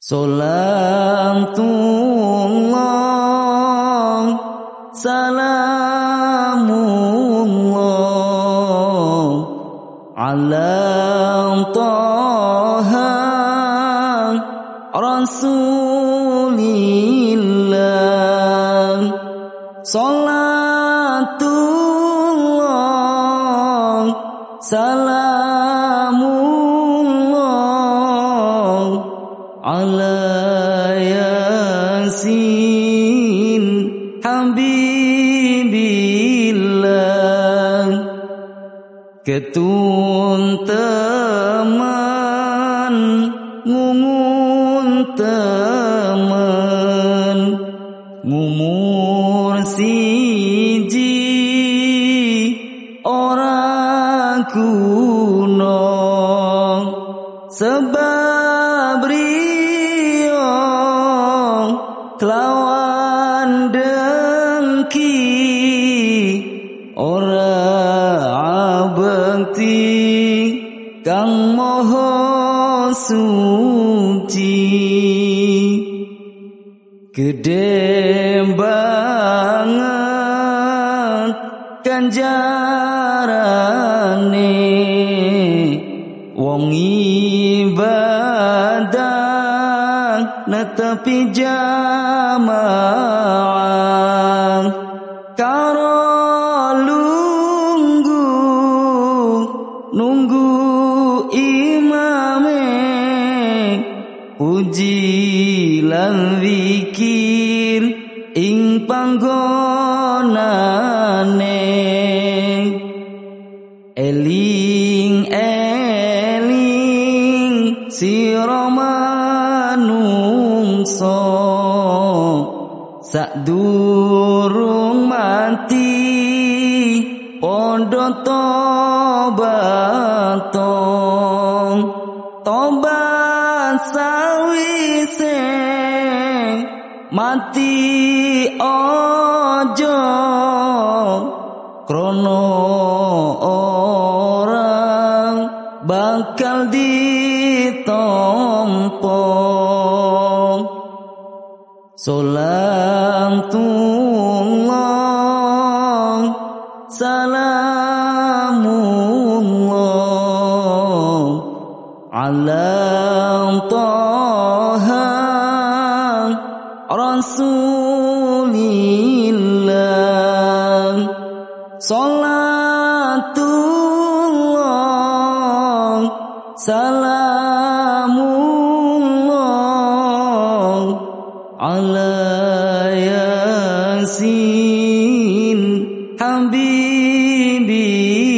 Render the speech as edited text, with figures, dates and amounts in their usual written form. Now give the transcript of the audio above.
Salatullah, salamullah ala Taha Rasulillah. Salatullah, salamullah ala Yasin Habibillah. Ketun teman ngungun teman ngumur siji ora kuno sebab riyo kelawan dengki ora abekti kang moho suci. Gede banget ganjarane wong ibadah netepi jamaah karo nunggu imame puji lan zikir ing panggonane eling sira manungsa sadurung mati padha tobat sawise mati ojo krono orang bakal ditompo. Salatullah, salamullah ala Taha Rasulillah. Salatullah, salamullah ala Yasin Habibi.